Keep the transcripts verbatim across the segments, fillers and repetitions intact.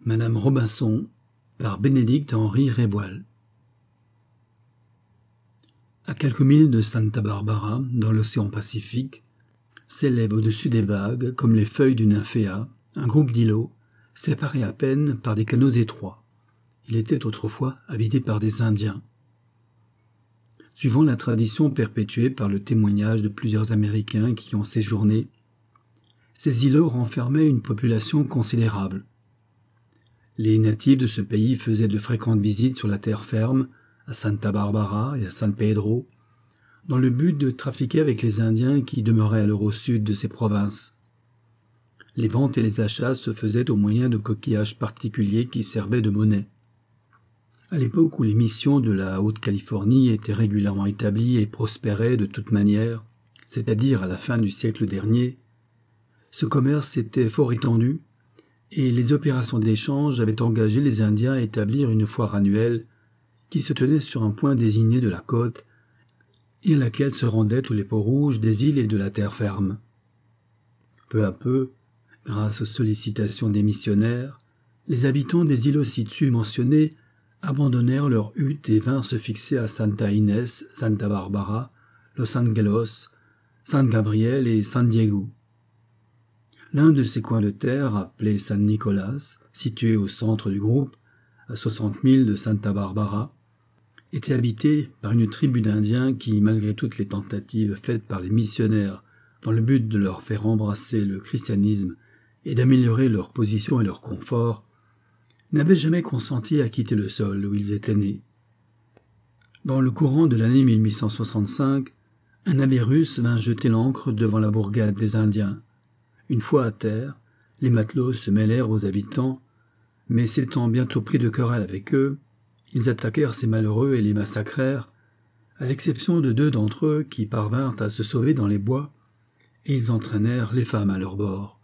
Madame Robinson par Bénédicte-Henri Réboil. À quelques milles de Santa Barbara, dans l'océan Pacifique, s'élève au-dessus des vagues, comme les feuilles d'une nymphéa, un groupe d'îlots, séparés à peine par des canaux étroits. Il était autrefois habité par des Indiens. Suivant la tradition perpétuée par le témoignage de plusieurs Américains qui y ont séjourné, ces îlots renfermaient une population considérable. Les natifs de ce pays faisaient de fréquentes visites sur la terre ferme, à Santa Barbara et à San Pedro, dans le but de trafiquer avec les Indiens qui demeuraient alors au sud de ces provinces. Les ventes et les achats se faisaient au moyen de coquillages particuliers qui servaient de monnaie. À l'époque où les missions de la Haute-Californie étaient régulièrement établies et prospéraient de toute manière, c'est-à-dire à la fin du siècle dernier, ce commerce était fort étendu et les opérations d'échange avaient engagé les Indiens à établir une foire annuelle qui se tenait sur un point désigné de la côte et à laquelle se rendaient tous les peaux-rouges des îles et de la terre ferme. Peu à peu, grâce aux sollicitations des missionnaires, les habitants des îlots ci-dessus mentionnés abandonnèrent leurs huttes et vinrent se fixer à Santa Inés, Santa Barbara, Los Angelos, San Gabriel et San Diego. L'un de ces coins de terre, appelé San Nicolas, situé au centre du groupe, à soixante milles de Santa Barbara, était habité par une tribu d'Indiens qui, malgré toutes les tentatives faites par les missionnaires dans le but de leur faire embrasser le christianisme et d'améliorer leur position et leur confort, n'avaient jamais consenti à quitter le sol où ils étaient nés. Dans le courant de l'année mille huit cent soixante-cinq, un navire russe vint jeter l'ancre devant la bourgade des Indiens. Une fois à terre, les matelots se mêlèrent aux habitants, mais s'étant bientôt pris de querelle avec eux, ils attaquèrent ces malheureux et les massacrèrent, à l'exception de deux d'entre eux qui parvinrent à se sauver dans les bois, et ils entraînèrent les femmes à leur bord.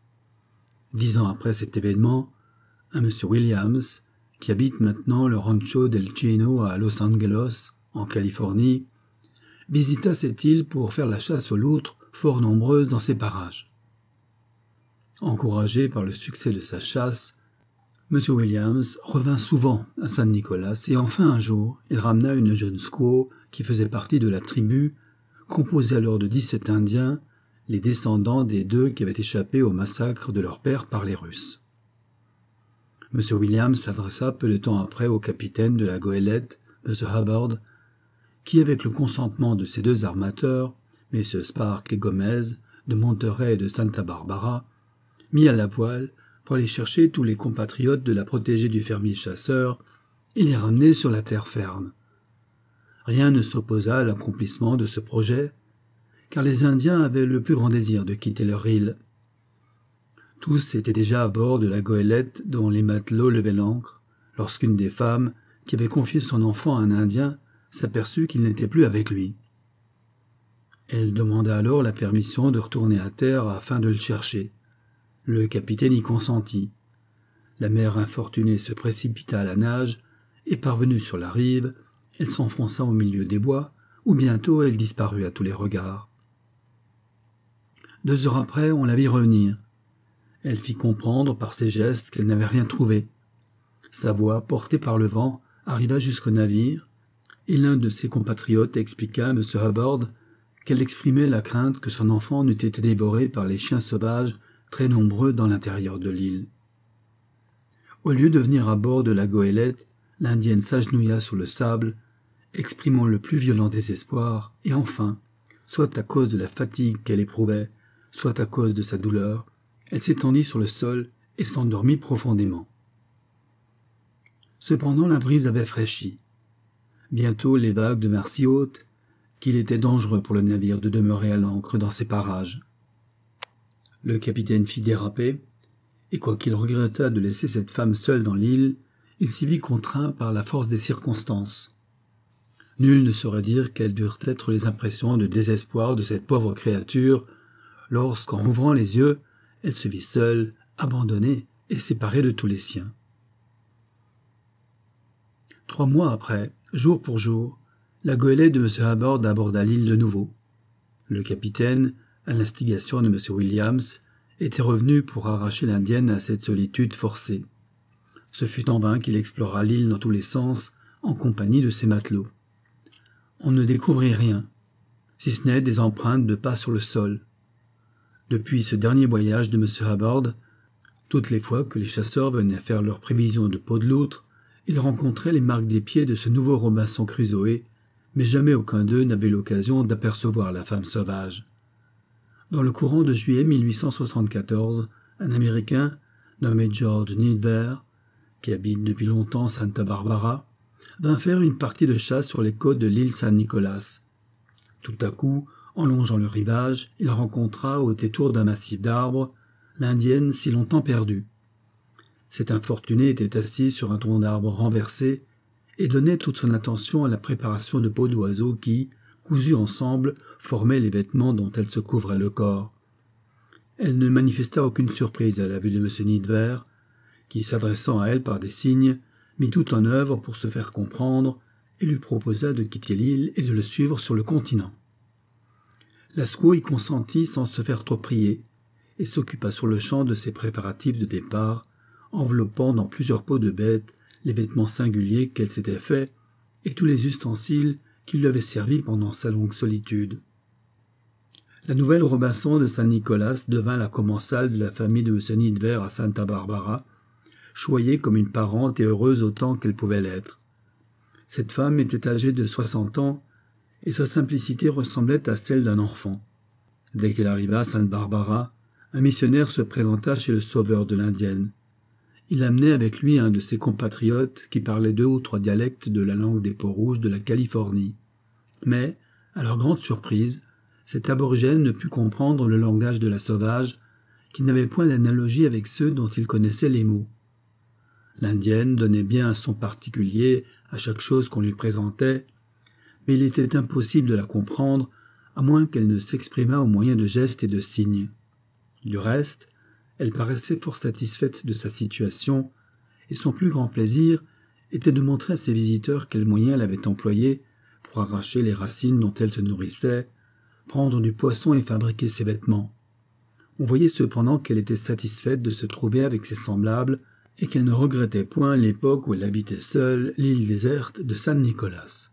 Dix ans après cet événement, un monsieur Williams, qui habite maintenant le Rancho del Chino à Los Angeles, en Californie, visita cette île pour faire la chasse aux loutres fort nombreuses dans ces parages. Encouragé par le succès de sa chasse, M. Williams revint souvent à San Nicolas et enfin un jour, il ramena une jeune squaw qui faisait partie de la tribu, composée alors de dix-sept Indiens, les descendants des deux qui avaient échappé au massacre de leur père par les Russes. M. Williams s'adressa peu de temps après au capitaine de la goélette, M. Hubbard, qui, avec le consentement de ses deux armateurs, M. Spark et Gomez, de Monterey et de Santa Barbara, mit à la voile pour aller chercher tous les compatriotes de la protégée du fermier chasseur et les ramener sur la terre ferme. Rien ne s'opposa à l'accomplissement de ce projet, car les Indiens avaient le plus grand désir de quitter leur île. Tous étaient déjà à bord de la goélette dont les matelots levaient l'ancre, lorsqu'une des femmes, qui avait confié son enfant à un Indien, s'aperçut qu'il n'était plus avec lui. Elle demanda alors la permission de retourner à terre afin de le chercher. Le capitaine y consentit. La mère infortunée se précipita à la nage, et parvenue sur la rive, elle s'enfonça au milieu des bois, où bientôt elle disparut à tous les regards. Deux heures après, on la vit revenir. Elle fit comprendre par ses gestes qu'elle n'avait rien trouvé. Sa voix, portée par le vent, arriva jusqu'au navire, et l'un de ses compatriotes expliqua à M. Hubbard qu'elle exprimait la crainte que son enfant n'eût été dévoré par les chiens sauvages très nombreux dans l'intérieur de l'île. Au lieu de venir à bord de la goélette, l'Indienne s'agenouilla sur le sable, exprimant le plus violent désespoir, et enfin, soit à cause de la fatigue qu'elle éprouvait, soit à cause de sa douleur, elle s'étendit sur le sol et s'endormit profondément. Cependant, la brise avait fraîchi. Bientôt, les vagues devinrent si hautes qu'il était dangereux pour le navire de demeurer à l'ancre dans ces parages. Le capitaine fit déraper, et quoiqu'il regrettât de laisser cette femme seule dans l'île, il s'y vit contraint par la force des circonstances. Nul ne saurait dire quelles durent être les impressions de désespoir de cette pauvre créature, lorsqu'en ouvrant les yeux, elle se vit seule, abandonnée et séparée de tous les siens. Trois mois après, jour pour jour, la goélette de M. Hubbard aborda l'île de nouveau. Le capitaine, à l'instigation de M. Williams, était revenu pour arracher l'Indienne à cette solitude forcée. Ce fut en vain qu'il explora l'île dans tous les sens, en compagnie de ses matelots. On ne découvrit rien, si ce n'est des empreintes de pas sur le sol. Depuis ce dernier voyage de M. Hubbard, toutes les fois que les chasseurs venaient faire leurs prévisions de peau de loutre, ils rencontraient les marques des pieds de ce nouveau Robinson Crusoé, mais jamais aucun d'eux n'avait l'occasion d'apercevoir la femme sauvage. Dans le courant de juillet mille huit cent soixante-quatorze, un Américain, nommé George Nidver, qui habite depuis longtemps Santa Barbara, vint faire une partie de chasse sur les côtes de l'île Saint-Nicolas. Tout à coup, en longeant le rivage, il rencontra, au détour d'un massif d'arbres, l'Indienne si longtemps perdue. Cet infortuné était assis sur un tronc d'arbre renversé et donnait toute son attention à la préparation de peaux d'oiseaux qui, cousues ensemble, formaient les vêtements dont elle se couvrait le corps. Elle ne manifesta aucune surprise à la vue de M. Nidver, qui, s'adressant à elle par des signes, mit tout en œuvre pour se faire comprendre et lui proposa de quitter l'île et de le suivre sur le continent. La squaw y consentit sans se faire trop prier et s'occupa sur le champ de ses préparatifs de départ, enveloppant dans plusieurs peaux de bêtes les vêtements singuliers qu'elle s'était faits et tous les ustensiles qui lui avaient servi pendant sa longue solitude. La nouvelle Robinson de Saint-Nicolas devint la commensale de la famille de M. Nidver à Santa Barbara, choyée comme une parente et heureuse autant qu'elle pouvait l'être. Cette femme était âgée de soixante ans et sa simplicité ressemblait à celle d'un enfant. Dès qu'elle arriva à Santa Barbara, un missionnaire se présenta chez le sauveur de l'Indienne. Il amenait avec lui un de ses compatriotes qui parlait deux ou trois dialectes de la langue des peaux-rouges de la Californie. Mais, à leur grande surprise, cet aborigène ne put comprendre le langage de la sauvage, qui n'avait point d'analogie avec ceux dont il connaissait les mots. L'Indienne donnait bien un son particulier à chaque chose qu'on lui présentait, mais il était impossible de la comprendre, à moins qu'elle ne s'exprimât au moyen de gestes et de signes. Du reste, elle paraissait fort satisfaite de sa situation, et son plus grand plaisir était de montrer à ses visiteurs quels moyens elle avait employés pour arracher les racines dont elle se nourrissait, prendre du poisson et fabriquer ses vêtements. On voyait cependant qu'elle était satisfaite de se trouver avec ses semblables et qu'elle ne regrettait point l'époque où elle habitait seule l'île déserte de Saint-Nicolas.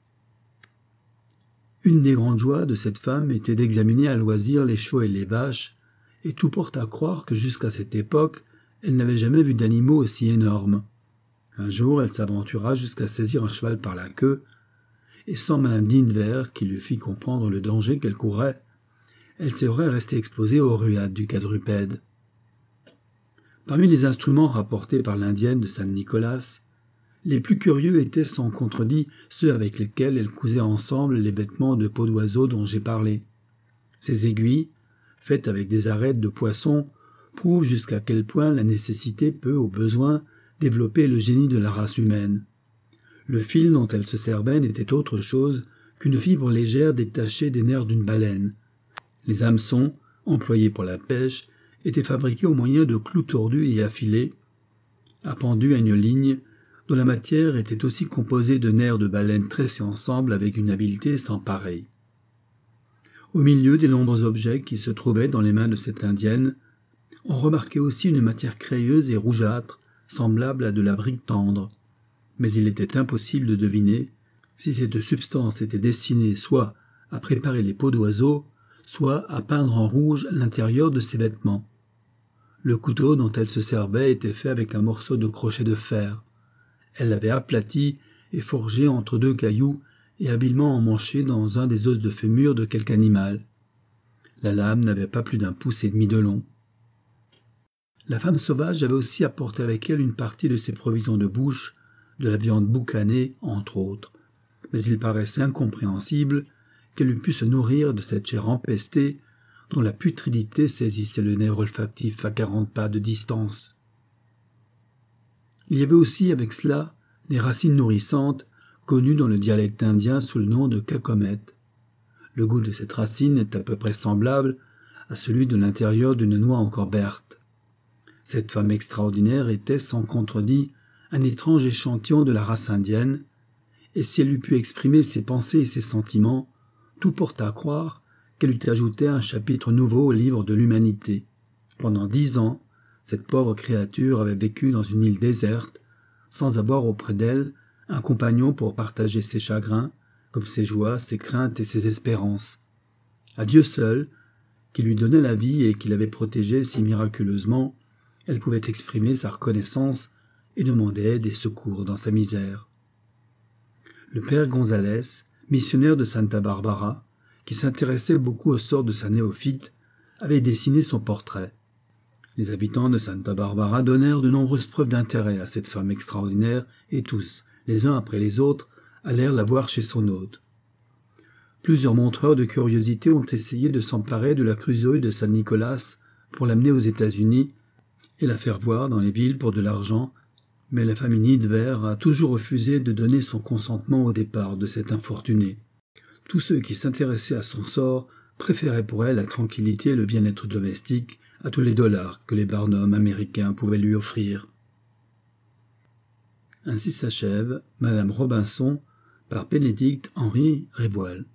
Une des grandes joies de cette femme était d'examiner à loisir les chevaux et les vaches, et tout porte à croire que jusqu'à cette époque, elle n'avait jamais vu d'animaux aussi énormes. Un jour, elle s'aventura jusqu'à saisir un cheval par la queue, et sans Madame Nidver qui lui fit comprendre le danger qu'elle courait, elle serait restée exposée aux ruades du quadrupède. Parmi les instruments rapportés par l'Indienne de Saint-Nicolas, les plus curieux étaient sans contredit ceux avec lesquels elle cousait ensemble les vêtements de peau d'oiseau dont j'ai parlé. Ces aiguilles, faites avec des arêtes de poisson, prouvent jusqu'à quel point la nécessité peut, au besoin, développer le génie de la race humaine. Le fil dont elle se servait n'était autre chose qu'une fibre légère détachée des nerfs d'une baleine. Les hameçons, employés pour la pêche, étaient fabriqués au moyen de clous tordus et affilés, appendus à une ligne, dont la matière était aussi composée de nerfs de baleine tressés ensemble avec une habileté sans pareille. Au milieu des nombreux objets qui se trouvaient dans les mains de cette indienne, on remarquait aussi une matière crayeuse et rougeâtre, semblable à de la brique tendre. Mais il était impossible de deviner si cette substance était destinée soit à préparer les peaux d'oiseaux, soit à peindre en rouge l'intérieur de ses vêtements. Le couteau dont elle se servait était fait avec un morceau de crochet de fer. Elle l'avait aplati et forgé entre deux cailloux et habilement emmanché dans un des os de fémur de quelque animal. La lame n'avait pas plus d'un pouce et demi de long. La femme sauvage avait aussi apporté avec elle une partie de ses provisions de bouche, de la viande boucanée, entre autres, mais il paraissait incompréhensible qu'elle eût pu se nourrir de cette chair empestée dont la putridité saisissait le nerf olfactif à quarante pas de distance. Il y avait aussi avec cela des racines nourrissantes connues dans le dialecte indien sous le nom de cacomète. Le goût de cette racine est à peu près semblable à celui de l'intérieur d'une noix encore verte. Cette femme extraordinaire était, sans contredit, un étrange échantillon de la race indienne, et si elle eût pu exprimer ses pensées et ses sentiments, tout porte à croire qu'elle eût ajouté un chapitre nouveau au livre de l'humanité. Pendant dix ans, cette pauvre créature avait vécu dans une île déserte, sans avoir auprès d'elle un compagnon pour partager ses chagrins, comme ses joies, ses craintes et ses espérances. À Dieu seul, qui lui donnait la vie et qui l'avait protégée si miraculeusement, elle pouvait exprimer sa reconnaissance et demander aide et secours dans sa misère. Le père Gonzalez, missionnaire de Santa Barbara, qui s'intéressait beaucoup au sort de sa néophyte, avait dessiné son portrait. Les habitants de Santa Barbara donnèrent de nombreuses preuves d'intérêt à cette femme extraordinaire et tous, les uns après les autres, allèrent la voir chez son hôte. Plusieurs montreurs de curiosité ont essayé de s'emparer de la crusoïde de San Nicolas pour l'amener aux États-Unis et la faire voir dans les villes pour de l'argent, mais la famille Nidver a toujours refusé de donner son consentement au départ de cette infortunée. Tous ceux qui s'intéressaient à son sort préféraient pour elle la tranquillité et le bien-être domestique à tous les dollars que les Barnum américains pouvaient lui offrir. Ainsi s'achève Madame Robinson par Bénédicte Henry Révoil.